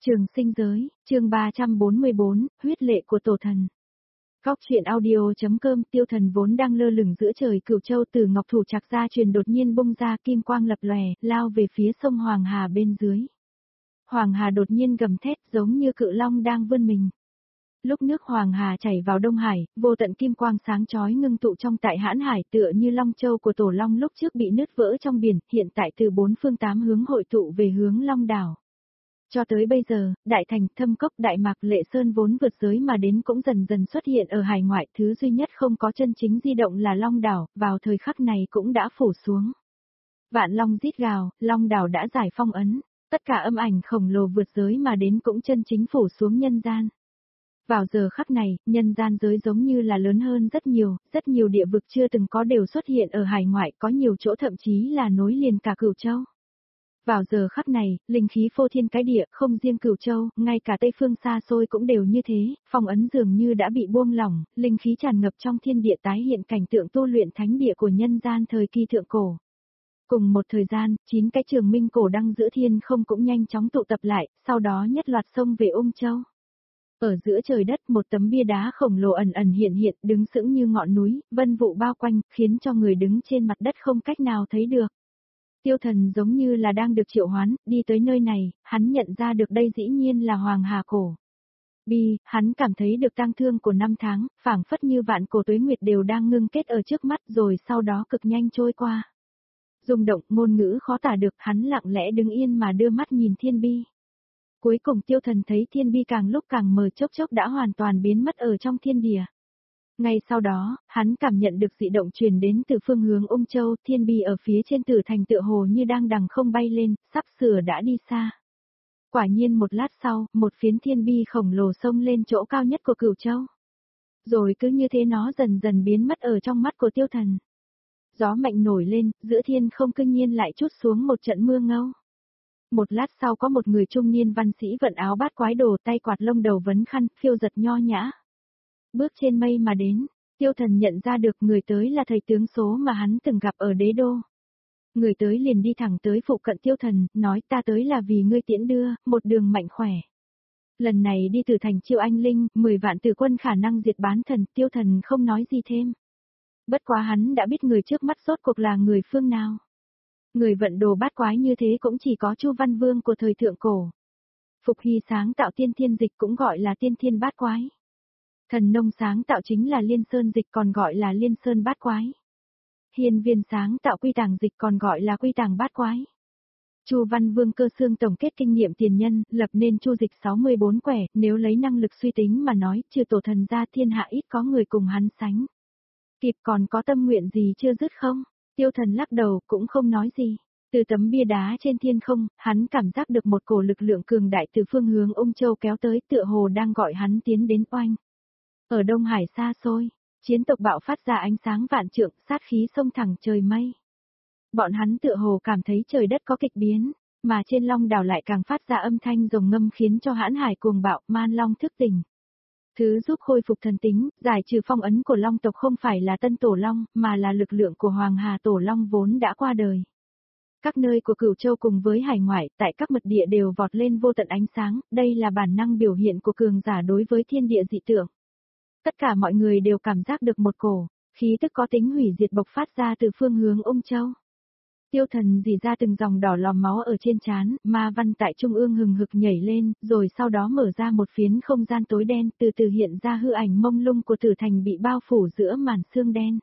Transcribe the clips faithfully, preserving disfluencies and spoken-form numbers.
Trường sinh giới, chương ba trăm bốn mươi bốn, huyết lệ của tổ thần. Góc truyện audio.com. Tiêu thần vốn đang lơ lửng giữa trời Cửu Châu, từ ngọc thủ chạc ra truyền đột nhiên bung ra, kim quang lập lòe, lao về phía sông Hoàng Hà bên dưới. Hoàng Hà đột nhiên gầm thét giống như cự long đang vươn mình. Lúc nước Hoàng Hà chảy vào Đông Hải, vô tận kim quang sáng chói ngưng tụ trong tại Hãn Hải, tựa như long châu của tổ long lúc trước bị nứt vỡ trong biển, hiện tại từ bốn phương tám hướng hội tụ về hướng Long đảo. Cho tới bây giờ, Đại Thành, Thâm Cốc, Đại Mạc, Lệ Sơn vốn vượt giới mà đến cũng dần dần xuất hiện ở hải ngoại, thứ duy nhất không có chân chính di động là Long đảo, vào thời khắc này cũng đã phủ xuống. Vạn long rít gào, Long đảo đã giải phong ấn, tất cả âm ảnh khổng lồ vượt giới mà đến cũng chân chính phủ xuống nhân gian. Vào giờ khắc này, nhân gian giới giống như là lớn hơn rất nhiều, rất nhiều địa vực chưa từng có đều xuất hiện ở hải ngoại, có nhiều chỗ thậm chí là nối liền cả Cửu Châu. Vào giờ khắc này, linh khí phô thiên cái địa, không riêng Cửu Châu, ngay cả Tây phương xa xôi cũng đều như thế, phong ấn dường như đã bị buông lỏng, linh khí tràn ngập trong thiên địa tái hiện cảnh tượng tu luyện thánh địa của nhân gian thời kỳ thượng cổ. Cùng một thời gian, chín cái trường minh cổ đăng giữa thiên không cũng nhanh chóng tụ tập lại, sau đó nhất loạt xông về Ung Châu. Ở giữa trời đất, một tấm bia đá khổng lồ ẩn ẩn hiện hiện, đứng sững như ngọn núi, vân vụ bao quanh, khiến cho người đứng trên mặt đất không cách nào thấy được. Tiêu thần giống như là đang được triệu hoán, đi tới nơi này, hắn nhận ra được đây dĩ nhiên là Hoàng Hà cổ. Bi, hắn cảm thấy được tang thương của năm tháng, phảng phất như vạn cổ tuế nguyệt đều đang ngưng kết ở trước mắt rồi sau đó cực nhanh trôi qua. Rung động, ngôn ngữ khó tả được, hắn lặng lẽ đứng yên mà đưa mắt nhìn thiên bi. Cuối cùng tiêu thần thấy thiên bi càng lúc càng mờ, chốc chốc đã hoàn toàn biến mất ở trong thiên địa. Ngay sau đó, hắn cảm nhận được dị động truyền đến từ phương hướng Ung Châu, thiên bi ở phía trên tử thành tựa hồ như đang đằng không bay lên, sắp sửa đã đi xa. Quả nhiên một lát sau, một phiến thiên bi khổng lồ xông lên chỗ cao nhất của Cửu Châu. Rồi cứ như thế nó dần dần biến mất ở trong mắt của tiêu thần. Gió mạnh nổi lên, giữa thiên không cương nhiên lại trút xuống một trận mưa ngâu. Một lát sau có một người trung niên văn sĩ vận áo bát quái đồ, tay quạt lông đầu vấn khăn, phiêu giật nho nhã. Bước trên mây mà đến, tiêu thần nhận ra được người tới là thầy tướng số mà hắn từng gặp ở đế đô. Người tới liền đi thẳng tới phụ cận tiêu thần, nói ta tới là vì ngươi tiễn đưa, một đường mạnh khỏe. Lần này đi từ thành Chiêu Anh Linh, mười vạn tử quân khả năng diệt bán thần, tiêu thần không nói gì thêm. Bất quá hắn đã biết người trước mắt rốt cuộc là người phương nào. Người vận đồ bát quái như thế cũng chỉ có Chu Văn Vương của thời thượng cổ. Phục Hy sáng tạo tiên thiên dịch cũng gọi là tiên thiên bát quái. Thần Nông sáng tạo chính là Liên Sơn dịch còn gọi là Liên Sơn bát quái. Hiên Viên sáng tạo Quy Tàng dịch còn gọi là Quy Tàng bát quái. Chu Văn Vương Cơ Xương tổng kết kinh nghiệm tiền nhân, lập nên Chu dịch sáu mươi bốn quẻ, nếu lấy năng lực suy tính mà nói, trừ tổ thần ra thiên hạ ít có người cùng hắn sánh. Kịp còn có tâm nguyện gì chưa dứt không? Tiêu thần lắc đầu, cũng không nói gì. Từ tấm bia đá trên thiên không, hắn cảm giác được một cổ lực lượng cường đại từ phương hướng Ung Châu kéo tới, tựa hồ đang gọi hắn tiến đến oanh. Ở Đông Hải xa xôi, chiến tộc bạo phát ra ánh sáng vạn trượng, sát khí xông thẳng trời mây. Bọn hắn tựa hồ cảm thấy trời đất có kịch biến, mà trên Long đảo lại càng phát ra âm thanh rồng ngâm khiến cho Hãn Hải cuồng bạo, man long thức tỉnh. Thứ giúp khôi phục thần tính, giải trừ phong ấn của Long tộc không phải là Tân Tổ Long, mà là lực lượng của Hoàng Hà Tổ Long vốn đã qua đời. Các nơi của Cửu Châu cùng với hải ngoại, tại các mật địa đều vọt lên vô tận ánh sáng, đây là bản năng biểu hiện của cường giả đối với thiên địa dị tượng. Tất cả mọi người đều cảm giác được một cổ khí tức có tính hủy diệt bộc phát ra từ phương hướng Ung Châu. Tiêu thần dì ra từng dòng đỏ lòm máu ở trên trán, ma văn tại trung ương hừng hực nhảy lên, rồi sau đó mở ra một phiến không gian tối đen, từ từ hiện ra hư ảnh mông lung của tử thành bị bao phủ giữa màn sương đen.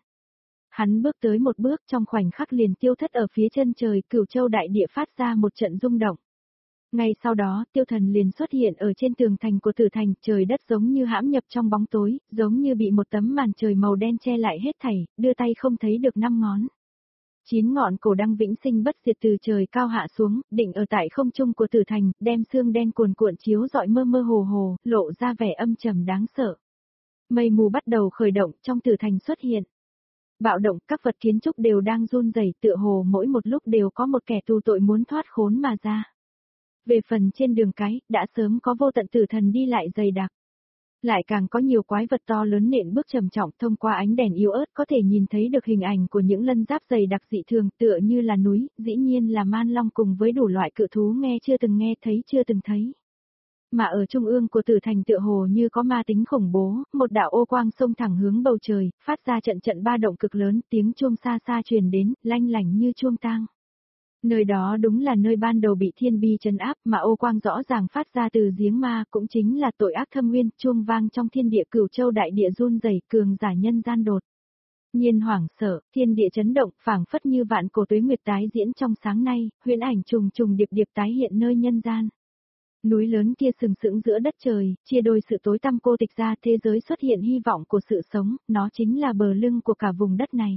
Hắn bước tới một bước, trong khoảnh khắc liền tiêu thất ở phía chân trời, Cửu Châu đại địa phát ra một trận rung động. Ngay sau đó, tiêu thần liền xuất hiện ở trên tường thành của tử thành, trời đất giống như hãm nhập trong bóng tối, giống như bị một tấm màn trời màu đen che lại hết thảy, đưa tay không thấy được năm ngón. Chín ngọn cổ đăng vĩnh sinh bất diệt từ trời cao hạ xuống, định ở tại không trung của tử thành, đem sương đen cuồn cuộn chiếu rọi mơ mơ hồ hồ, lộ ra vẻ âm trầm đáng sợ. Mây mù bắt đầu khởi động, trong tử thành xuất hiện bạo động, các vật kiến trúc đều đang run rẩy, tựa hồ mỗi một lúc đều có một kẻ tù tội muốn thoát khốn mà ra. Về phần trên đường cái, đã sớm có vô tận tử thần đi lại dày đặc. Lại càng có nhiều quái vật to lớn nện bước trầm trọng, thông qua ánh đèn yếu ớt có thể nhìn thấy được hình ảnh của những lân giáp dày đặc dị thường, tựa như là núi, dĩ nhiên là man long cùng với đủ loại cự thú nghe chưa từng nghe thấy chưa từng thấy. Mà ở trung ương của tử thành tựa hồ như có ma tính khủng bố, một đạo ô quang xông thẳng hướng bầu trời, phát ra trận trận ba động cực lớn, tiếng chuông xa xa truyền đến, lanh lảnh như chuông tang. Nơi đó đúng là nơi ban đầu bị thiên bi trấn áp, mà ô quang rõ ràng phát ra từ giếng ma, cũng chính là tội ác thâm uyên, chuông vang trong thiên địa cửu châu đại địa run rẩy, cường giả nhân gian đột nhiên hoảng sợ, thiên địa chấn động, phảng phất như vạn cổ tuế nguyệt tái diễn trong sáng nay, huyễn ảnh trùng trùng điệp điệp tái hiện nơi nhân gian. Núi lớn kia sừng sững giữa đất trời, chia đôi sự tối tăm cô tịch ra, thế giới xuất hiện hy vọng của sự sống, nó chính là bờ lưng của cả vùng đất này.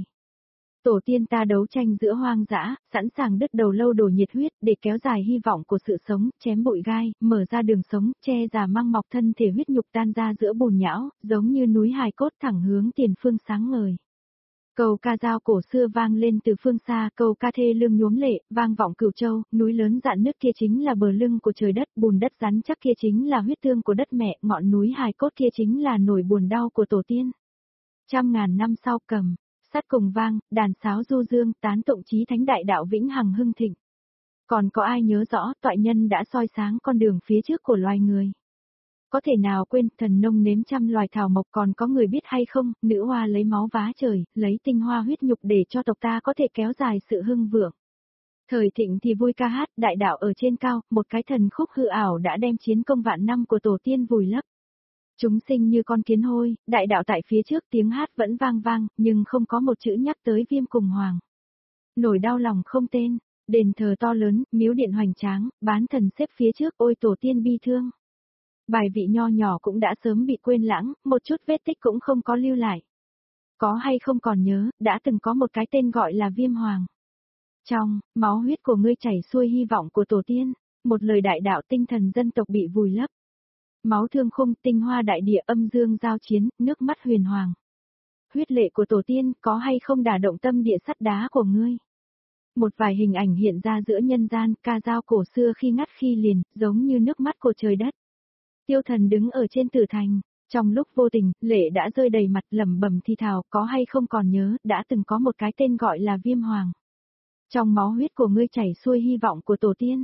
Tổ tiên ta đấu tranh giữa hoang dã, sẵn sàng đứt đầu lâu đổ nhiệt huyết để kéo dài hy vọng của sự sống, chém bụi gai, mở ra đường sống, che già mang mọc thân thể huyết nhục tan ra giữa bùn nhão, giống như núi hài cốt thẳng hướng tiền phương sáng ngời. Câu ca dao cổ xưa vang lên từ phương xa, câu ca thê lương nhuốm lệ, vang vọng cửu châu, núi lớn dạn nước kia chính là bờ lưng của trời đất, bùn đất rắn chắc kia chính là huyết tương của đất mẹ, ngọn núi hài cốt kia chính là nỗi buồn đau của tổ tiên. Trăm ngàn năm sau cầm, sắt cùng vang, đàn sáo du dương, tán tụng chí thánh đại đạo vĩnh hằng hưng thịnh. Còn có ai nhớ rõ, toại nhân đã soi sáng con đường phía trước của loài người? Có thể nào quên, thần nông nếm trăm loài thảo mộc, còn có người biết hay không, nữ hoa lấy máu vá trời, lấy tinh hoa huyết nhục để cho tộc ta có thể kéo dài sự hưng vượng. Thời thịnh thì vui ca hát, đại đạo ở trên cao, một cái thần khúc hư ảo đã đem chiến công vạn năm của tổ tiên vùi lấp. Chúng sinh như con kiến hôi, đại đạo tại phía trước, tiếng hát vẫn vang vang, nhưng không có một chữ nhắc tới Viêm cùng Hoàng. Nỗi đau lòng không tên, đền thờ to lớn, miếu điện hoành tráng, bán thần xếp phía trước, ôi tổ tiên bi thương. Bài vị nho nhỏ cũng đã sớm bị quên lãng, một chút vết tích cũng không có lưu lại. Có hay không còn nhớ, đã từng có một cái tên gọi là Viêm Hoàng. Trong, máu huyết của ngươi chảy xuôi hy vọng của tổ tiên, một lời đại đạo tinh thần dân tộc bị vùi lấp. Máu thương khung, tinh hoa đại địa, âm dương giao chiến, nước mắt huyền hoàng. Huyết lệ của tổ tiên, có hay không đả động tâm địa sắt đá của ngươi? Một vài hình ảnh hiện ra giữa nhân gian, ca dao cổ xưa khi ngắt khi liền, giống như nước mắt của trời đất. Tiêu Thần đứng ở trên tử thành, trong lúc vô tình, lệ đã rơi đầy mặt, lẩm bẩm thì thào, có hay không còn nhớ, đã từng có một cái tên gọi là Viêm Hoàng. Trong máu huyết của ngươi chảy xuôi hy vọng của tổ tiên.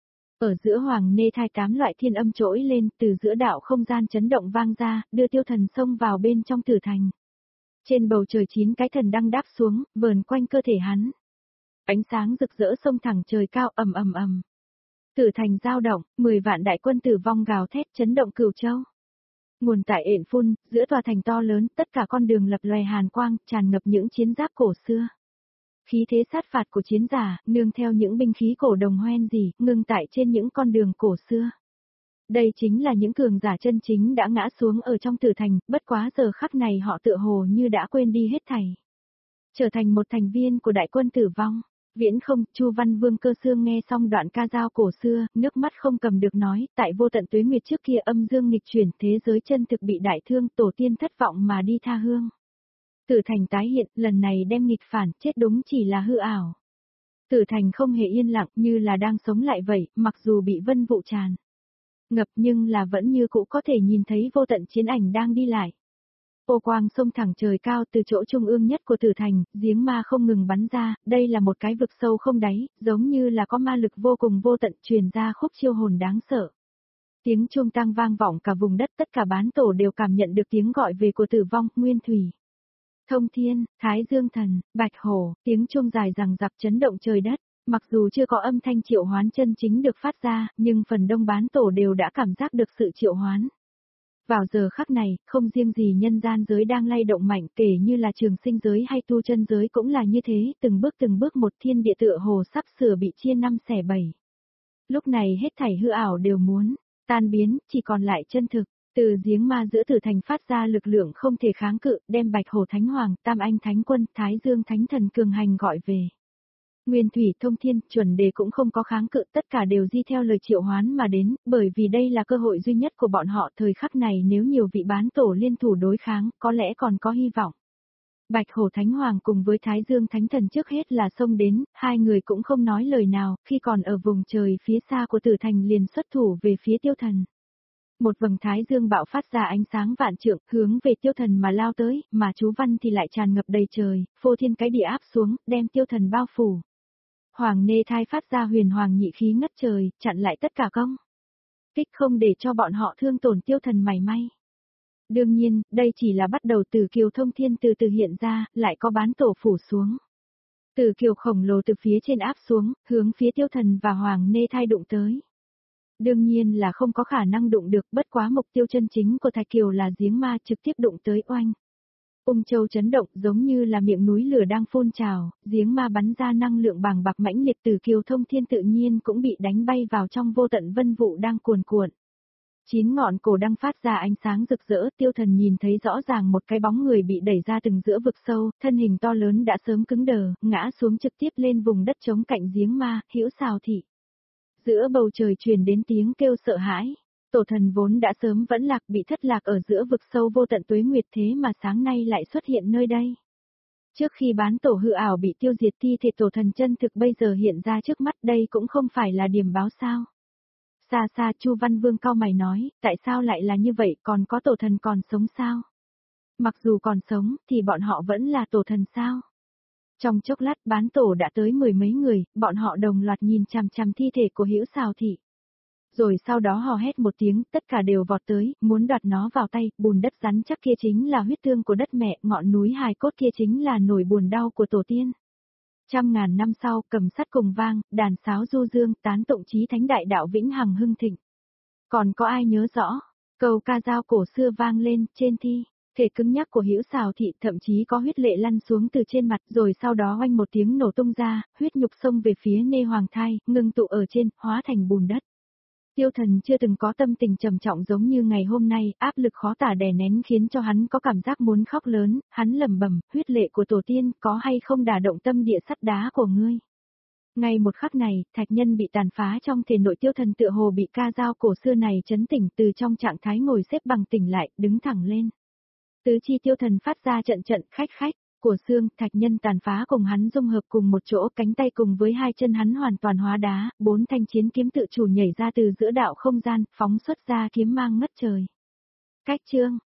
Ở giữa hoàng nê thai tám loại thiên âm trỗi lên, từ giữa đạo không gian chấn động vang ra, đưa Tiêu Thần xông vào bên trong tử thành. Trên bầu trời chín cái thần đăng đáp xuống, vờn quanh cơ thể hắn. Ánh sáng rực rỡ xông thẳng trời cao, ầm ầm ầm. Tử thành dao động, mười vạn đại quân tử vong gào thét chấn động cửu châu. Nguồn tại ện phun, giữa tòa thành to lớn, tất cả con đường lập lòe hàn quang, tràn ngập những chiến giáp cổ xưa. Khí thế sát phạt của chiến giả, nương theo những binh khí cổ đồng hoen gì, ngưng tại trên những con đường cổ xưa. Đây chính là những cường giả chân chính đã ngã xuống ở trong tử thành, bất quá giờ khắc này họ tựa hồ như đã quên đi hết thảy. Trở thành một thành viên của đại quân tử vong. Viễn không, Chu Văn Vương Cơ Xương nghe xong đoạn ca dao cổ xưa, nước mắt không cầm được nói, tại vô tận tuế nguyệt trước kia âm dương nghịch chuyển, thế giới chân thực bị đại thương, tổ tiên thất vọng mà đi tha hương. Tử thành tái hiện, lần này đem nghịch phản, chết đúng chỉ là hư ảo. Tử thành không hề yên lặng, như là đang sống lại vậy, mặc dù bị vân vụ tràn ngập nhưng là vẫn như cũ có thể nhìn thấy vô tận chiến ảnh đang đi lại. Ô quang sông thẳng trời cao, từ chỗ trung ương nhất của tử thành, giếng ma không ngừng bắn ra, đây là một cái vực sâu không đáy, giống như là có ma lực vô cùng vô tận truyền ra khúc chiêu hồn đáng sợ. Tiếng chuông tang vang vọng cả vùng đất, tất cả bán tổ đều cảm nhận được tiếng gọi về của tử vong, nguyên thủy. Thông thiên, Thái Dương thần, Bạch hổ, tiếng chuông dài rằng giặc chấn động trời đất. Mặc dù chưa có âm thanh triệu hoán chân chính được phát ra, nhưng phần đông bán tổ đều đã cảm giác được sự triệu hoán. Vào giờ khắc này, không riêng gì nhân gian giới đang lay động mạnh, kể như là trường sinh giới hay tu chân giới cũng là như thế, từng bước từng bước một thiên địa tựa hồ sắp sửa bị chia năm xẻ bảy. Lúc này hết thảy hư ảo đều muốn tan biến, chỉ còn lại chân thực. Từ giếng ma giữa tử thành phát ra lực lượng không thể kháng cự, đem Bạch hổ thánh hoàng, Tam anh thánh quân, Thái Dương thánh thần cường hành gọi về. Nguyên thủy, thông thiên, chuẩn đề cũng không có kháng cự, tất cả đều di theo lời triệu hoán mà đến, bởi vì đây là cơ hội duy nhất của bọn họ, thời khắc này nếu nhiều vị bán tổ liên thủ đối kháng, có lẽ còn có hy vọng. Bạch hổ thánh hoàng cùng với Thái Dương thánh thần trước hết là xông đến, hai người cũng không nói lời nào, khi còn ở vùng trời phía xa của tử thành liền xuất thủ về phía Tiêu Thần. Một vầng Thái Dương bạo phát ra ánh sáng vạn trượng, hướng về Tiêu Thần mà lao tới, mà chú văn thì lại tràn ngập đầy trời, phô thiên cái địa áp xuống, đem Tiêu Thần bao phủ. Hoàng nê thai phát ra huyền hoàng nhị khí ngất trời, chặn lại tất cả công kích không để cho bọn họ thương tổn tiêu thần mảy may. Đương nhiên, đây chỉ là bắt đầu từ kiều thông thiên từ từ hiện ra, lại có bán tổ phủ xuống. Từ kiều khổng lồ từ phía trên áp xuống, hướng phía tiêu thần và hoàng nê thai đụng tới. Đương nhiên là không có khả năng đụng được, bất quá mục tiêu chân chính của Thạch Kiều là giếng ma trực tiếp đụng tới oanh. Ung Châu chấn động giống như là miệng núi lửa đang phun trào, giếng ma bắn ra năng lượng bàng bạc mãnh liệt từ Kiều Thông Thiên tự nhiên cũng bị đánh bay vào trong vô tận vân vụ đang cuồn cuộn. Chín ngọn cổ đang phát ra ánh sáng rực rỡ, tiêu thần nhìn thấy rõ ràng một cái bóng người bị đẩy ra từng giữa vực sâu, thân hình to lớn đã sớm cứng đờ, ngã xuống trực tiếp lên vùng đất trống cạnh giếng ma, Hữu Sào Thị. Giữa bầu trời truyền đến tiếng kêu sợ hãi. Tổ thần vốn đã sớm vẫn lạc bị thất lạc ở giữa vực sâu vô tận tuế nguyệt thế mà sáng nay lại xuất hiện nơi đây. Trước khi bán tổ hư ảo bị tiêu diệt thi thể tổ thần chân thực bây giờ hiện ra trước mắt đây cũng không phải là điểm báo sao. Xa xa Chu Văn Vương cau mày nói, tại sao lại là như vậy, còn có tổ thần còn sống sao? Mặc dù còn sống thì bọn họ vẫn là tổ thần sao? Trong chốc lát bán tổ đã tới mười mấy người, bọn họ đồng loạt nhìn chằm chằm thi thể của Hữu Sào Thị. Rồi sau đó hò hét một tiếng, tất cả đều vọt tới, muốn đoạt nó vào tay, bùn đất rắn chắc kia chính là huyết tương của đất mẹ, ngọn núi hài cốt kia chính là nỗi buồn đau của tổ tiên. Trăm ngàn năm sau, cầm sắt cùng vang, đàn sáo du dương, tán tụng chí thánh đại đạo vĩnh hằng hưng thịnh. Còn có ai nhớ rõ, câu ca dao cổ xưa vang lên, trên thi, thể cứng nhắc của Hữu Sào Thị thậm chí có huyết lệ lăn xuống từ trên mặt, rồi sau đó oanh một tiếng nổ tung ra, huyết nhục xông về phía nê hoàng thai, ngưng tụ ở trên, hóa thành bùn đất. Tiêu thần chưa từng có tâm tình trầm trọng giống như ngày hôm nay, áp lực khó tả đè nén khiến cho hắn có cảm giác muốn khóc lớn, hắn lẩm bẩm, huyết lệ của tổ tiên có hay không đả động tâm địa sắt đá của ngươi. Ngay một khắc này, thạch nhân bị tàn phá trong thể nội tiêu thần tựa hồ bị ca dao cổ xưa này chấn tỉnh từ trong trạng thái ngồi xếp bằng tỉnh lại, đứng thẳng lên. Tứ chi tiêu thần phát ra trận trận khách khách. Của xương, thạch nhân tàn phá cùng hắn dung hợp cùng một chỗ, cánh tay cùng với hai chân hắn hoàn toàn hóa đá, bốn thanh chiến kiếm tự chủ nhảy ra từ giữa đạo không gian, phóng xuất ra kiếm mang ngất trời. Cách chương